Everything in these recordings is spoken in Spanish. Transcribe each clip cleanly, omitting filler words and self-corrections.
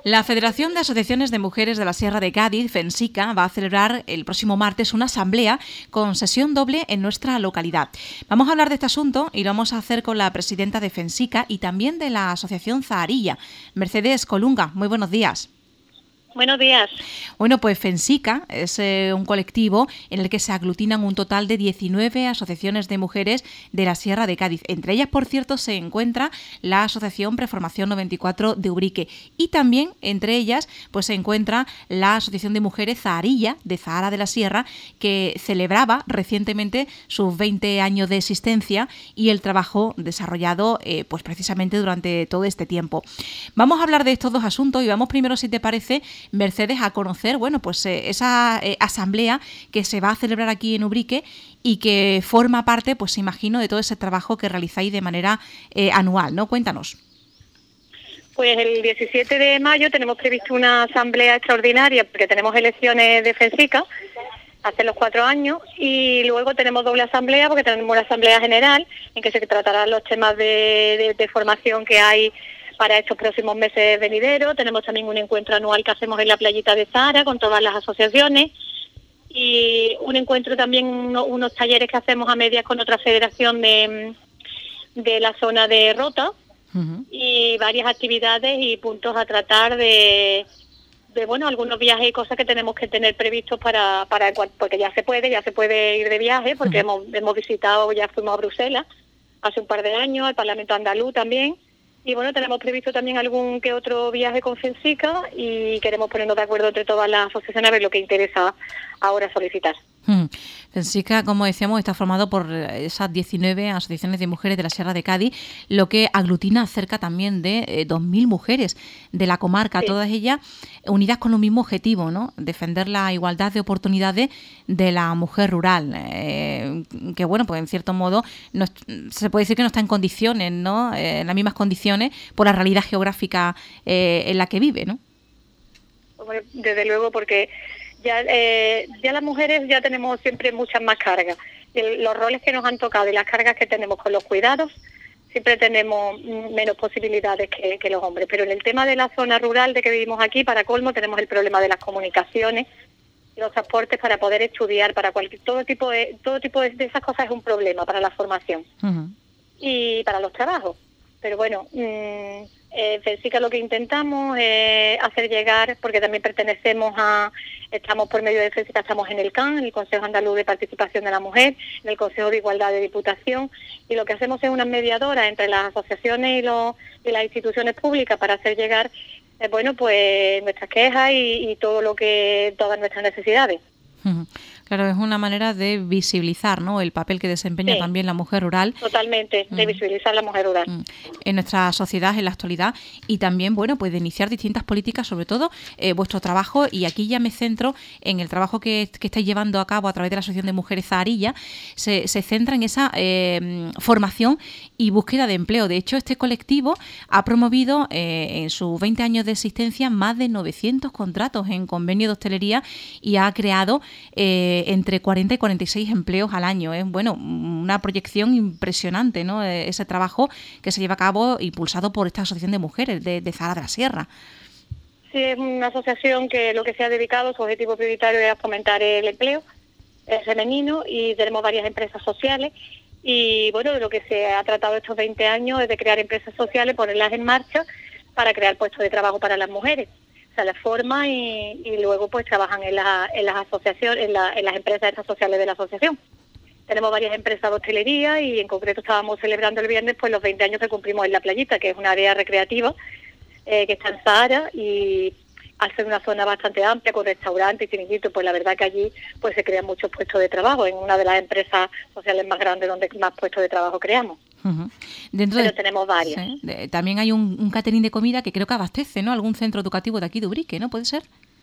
La Federación de Asociaciones de Mujeres de la Sierra de Cádiz, FENSICA, va a celebrar el próximo martes una asamblea con sesión doble en nuestra localidad. Vamos a hablar de este asunto y lo vamos a hacer con la presidenta de FENSICA y también de la Asociación Zaharilla, Mercedes Colunga. Muy buenos días. Buenos días. Bueno, pues FENSICA es un colectivo en el que se aglutinan un total de 19 asociaciones de mujeres de la Sierra de Cádiz. Entre ellas, por cierto, se encuentra la Asociación Preformación 94 de Ubrique y también entre ellas pues se encuentra la Asociación de Mujeres Zaharilla de Zahara de la Sierra, que celebraba recientemente sus 20 años de existencia y el trabajo desarrollado pues precisamente durante todo este tiempo. Vamos a hablar de estos dos asuntos y vamos primero, si te parece, Mercedes, a conocer, bueno, pues esa asamblea que se va a celebrar aquí en Ubrique y que forma parte, pues imagino, de todo ese trabajo que realizáis de manera anual, ¿no? Cuéntanos. Pues el 17 de mayo tenemos previsto una asamblea extraordinaria porque tenemos elecciones de FENSICA hace los 4 años y luego tenemos doble asamblea porque tenemos la asamblea general en que se tratarán los temas de formación que hay para estos próximos meses venideros. Tenemos también un encuentro anual que hacemos en la playita de Zahara con todas las asociaciones y un encuentro también, unos talleres que hacemos a medias con otra federación de la zona de Rota. Uh-huh. Y varias actividades y puntos a tratar de bueno, algunos viajes y cosas que tenemos que tener previstos para porque ya se puede ir de viaje porque uh-huh. hemos visitado, ya fuimos a Bruselas hace un par de años, al Parlamento andaluz también. Y bueno, tenemos previsto también algún que otro viaje con FENSICA y queremos ponernos de acuerdo entre todas las asociaciones a ver lo que interesa ahora solicitar. FENSICA, como decíamos, está formado por esas 19 asociaciones de mujeres de la Sierra de Cádiz, lo que aglutina cerca también de 2.000 mujeres de la comarca, sí. Todas ellas unidas con un mismo objetivo, ¿no? Defender la igualdad de oportunidades de la mujer rural, que bueno, pues en cierto modo no, se puede decir que no está en condiciones, ¿no? En las mismas condiciones por la realidad geográfica en la que vive, ¿no? Bueno, desde luego, porque ya las mujeres ya tenemos siempre muchas más cargas. Los roles que nos han tocado y las cargas que tenemos con los cuidados, siempre tenemos menos posibilidades que los hombres. Pero en el tema de la zona rural de que vivimos aquí, para colmo, tenemos el problema de las comunicaciones y los transportes para poder estudiar, para todo tipo de esas cosas es un problema para la formación uh-huh. y para los trabajos. Pero bueno, FENSICA lo que intentamos es hacer llegar, porque también estamos por medio de FENSICA, estamos en el CAN, en el Consejo Andaluz de Participación de la Mujer, en el Consejo de Igualdad de Diputación, y lo que hacemos es una mediadora entre las asociaciones y las instituciones públicas para hacer llegar, bueno, pues nuestras quejas y todas nuestras necesidades. Uh-huh. Claro, es una manera de visibilizar, ¿no?, el papel que desempeña también la mujer rural. Totalmente, de visibilizar la mujer rural. En nuestra sociedad, en la actualidad, y también, bueno, pues de iniciar distintas políticas, sobre todo vuestro trabajo, y aquí ya me centro en el trabajo que estáis llevando a cabo a través de la Asociación de Mujeres Zaharilla, se centra en esa formación y búsqueda de empleo. De hecho, este colectivo ha promovido en sus 20 años de existencia más de 900 contratos en convenio de hostelería y ha creado entre 40 y 46 empleos al año. Es una proyección impresionante, ¿no? Ese trabajo que se lleva a cabo impulsado por esta asociación de mujeres de Zahara de la Sierra. Sí, es una asociación que lo que se ha dedicado, su objetivo prioritario es fomentar el empleo femenino y tenemos varias empresas sociales y bueno, de lo que se ha tratado estos 20 años es de crear empresas sociales, ponerlas en marcha para crear puestos de trabajo para las mujeres. Se las forma y luego pues trabajan en las asociaciones, en las empresas sociales de la asociación. Tenemos varias empresas de hostelería y en concreto estábamos celebrando el viernes pues los 20 años que cumplimos en La Playita, que es una área recreativa que está en Zahara y al ser una zona bastante amplia con restaurantes y chiringuitos, pues la verdad que allí pues se crean muchos puestos de trabajo, en una de las empresas sociales más grandes donde más puestos de trabajo creamos. Uh-huh. Pero tenemos varias. Sí, también hay un catering de comida que creo que abastece, ¿no?, algún centro educativo de aquí de Ubrique, ¿no? ¿Puede ser?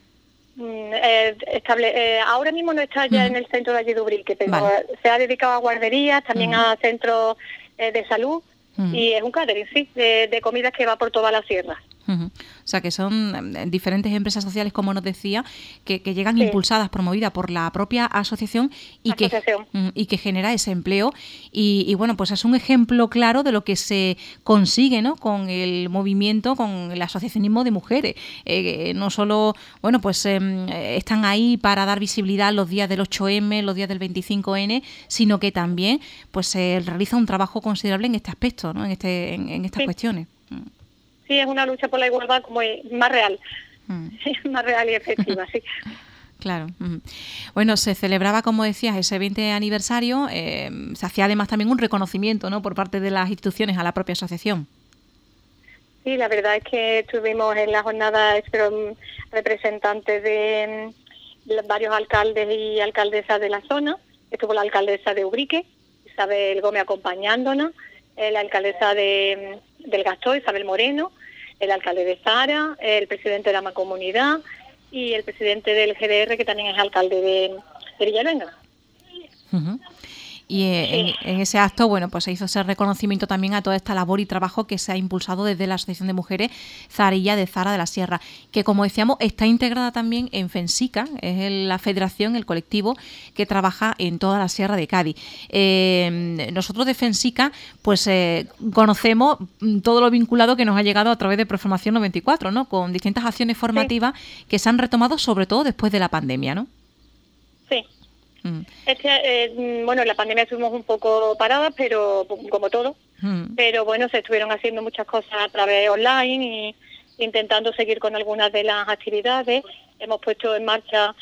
Ahora mismo no está ya en el centro de allí de Ubrique, pero se ha dedicado a guarderías, también a centros de salud y es un catering, sí, de comidas que va por toda la sierra. O sea, que son diferentes empresas sociales, como nos decía, que llegan Sí. impulsadas, promovidas por la propia asociación y que genera ese empleo. Y bueno, pues es un ejemplo claro de lo que se consigue, ¿no?, con el movimiento, con el asociacionismo de mujeres. No solo, bueno, pues están ahí para dar visibilidad los días del 8M, los días del 25N, sino que también pues se realiza un trabajo considerable en este aspecto, ¿no?, en estas Sí. cuestiones. Sí, es una lucha por la igualdad como es más real, más real y efectiva, sí. Claro. Bueno, se celebraba, como decías, ese 20 aniversario. Se hacía además también un reconocimiento, ¿no?, por parte de las instituciones a la propia asociación. Sí, la verdad es que estuvimos en la jornada, representantes de varios alcaldes y alcaldesas de la zona. Estuvo la alcaldesa de Ubrique, Isabel Gómez, acompañándonos, la alcaldesa del Gastó, Isabel Moreno, el alcalde de Zara, el presidente de la Mancomunidad y el presidente del GDR, que también es alcalde de Villaluenga. Uh-huh. Y en ese acto, bueno, pues se hizo ese reconocimiento también a toda esta labor y trabajo que se ha impulsado desde la Asociación de Mujeres Zarilla de Zara de la Sierra, que, como decíamos, está integrada también en FENSICA, es la federación, el colectivo que trabaja en toda la Sierra de Cádiz. Nosotros de FENSICA pues conocemos todo lo vinculado que nos ha llegado a través de Proformación 94, ¿no?, con distintas acciones formativas que se han retomado sobre todo después de la pandemia, ¿no? Sí. Bueno, la pandemia estuvimos un poco paradas, pero como todo, pero bueno, se estuvieron haciendo muchas cosas a través online y intentando seguir con algunas de las actividades. Hemos puesto en marcha,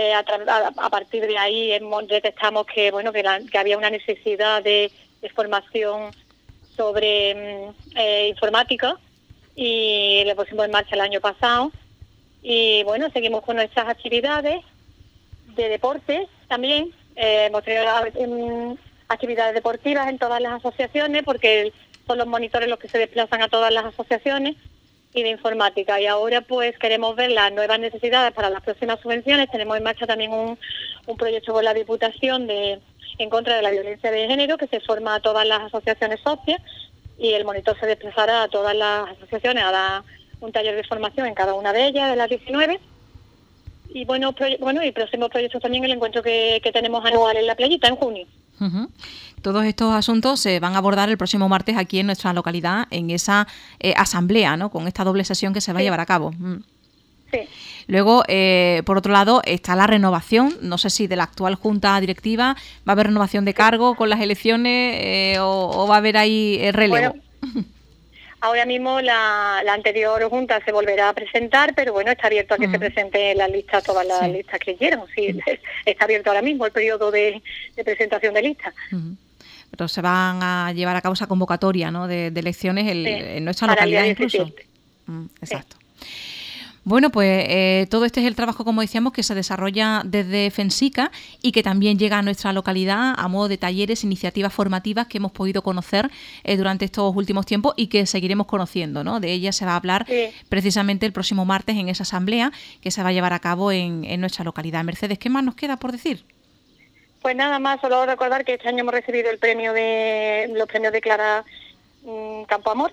a partir de ahí detectamos que bueno que había una necesidad de formación sobre informática y le pusimos en marcha el año pasado. Y bueno, seguimos con nuestras actividades de deporte también. Hemos tenido actividades deportivas en todas las asociaciones, porque son los monitores los que se desplazan a todas las asociaciones, y de informática. Y ahora pues queremos ver las nuevas necesidades para las próximas subvenciones. Tenemos en marcha también un proyecto con la Diputación en contra de la violencia de género, que se forma a todas las asociaciones socias, y el monitor se desplazará a todas las asociaciones a dar un taller de formación en cada una de ellas, de las 19. Y bueno, y próximos proyectos también, el encuentro que tenemos anual en la playita en junio. Uh-huh. Todos estos asuntos se van a abordar el próximo martes aquí en nuestra localidad, en esa asamblea, ¿no?, con esta doble sesión que se va a llevar a cabo. Sí. Luego, por otro lado, está la renovación, no sé si de la actual junta directiva, ¿va a haber renovación de cargo con las elecciones o va a haber ahí relevo? Bueno, ahora mismo la anterior junta se volverá a presentar, pero bueno, está abierto a que se presenten las listas, todas las listas que quieran. Sí, está abierto ahora mismo el periodo de presentación de listas. Pero se van a llevar a cabo esa convocatoria, ¿no?, de elecciones en nuestra localidad incluso. Exacto. Sí. Bueno, pues todo este es el trabajo, como decíamos, que se desarrolla desde FENSICA y que también llega a nuestra localidad a modo de talleres, iniciativas formativas que hemos podido conocer durante estos últimos tiempos y que seguiremos conociendo, ¿no? De ellas se va a hablar precisamente el próximo martes en esa asamblea que se va a llevar a cabo en nuestra localidad. Mercedes, ¿qué más nos queda por decir? Pues nada más, solo recordar que este año hemos recibido los premios de Clara Campoamor.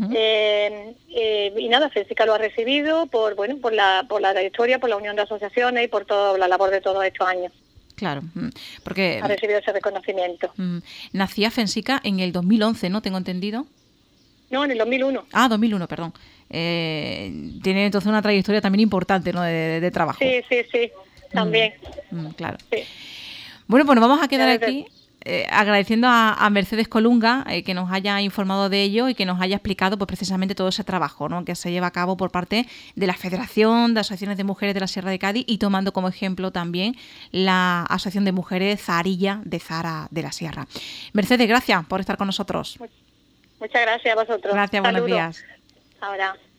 Y nada, FENSICA lo ha recibido por la trayectoria, por la unión de asociaciones y por toda la labor de todos estos años. Claro, porque ha recibido ese reconocimiento. Nacía FENSICA en el 2011, ¿no? ¿Tengo entendido? No, en el 2001. 2001, perdón. Tiene entonces una trayectoria también importante, ¿no?, de trabajo. Sí, también. Claro. Sí. Bueno, pues nos vamos a quedar aquí agradeciendo a Mercedes Colunga que nos haya informado de ello y que nos haya explicado pues precisamente todo ese trabajo, ¿no?, que se lleva a cabo por parte de la Federación de Asociaciones de Mujeres de la Sierra de Cádiz y tomando como ejemplo también la Asociación de Mujeres Zarilla de Zara de la Sierra. Mercedes, gracias por estar con nosotros. Muchas gracias a vosotros. Gracias, buenos días. Ahora.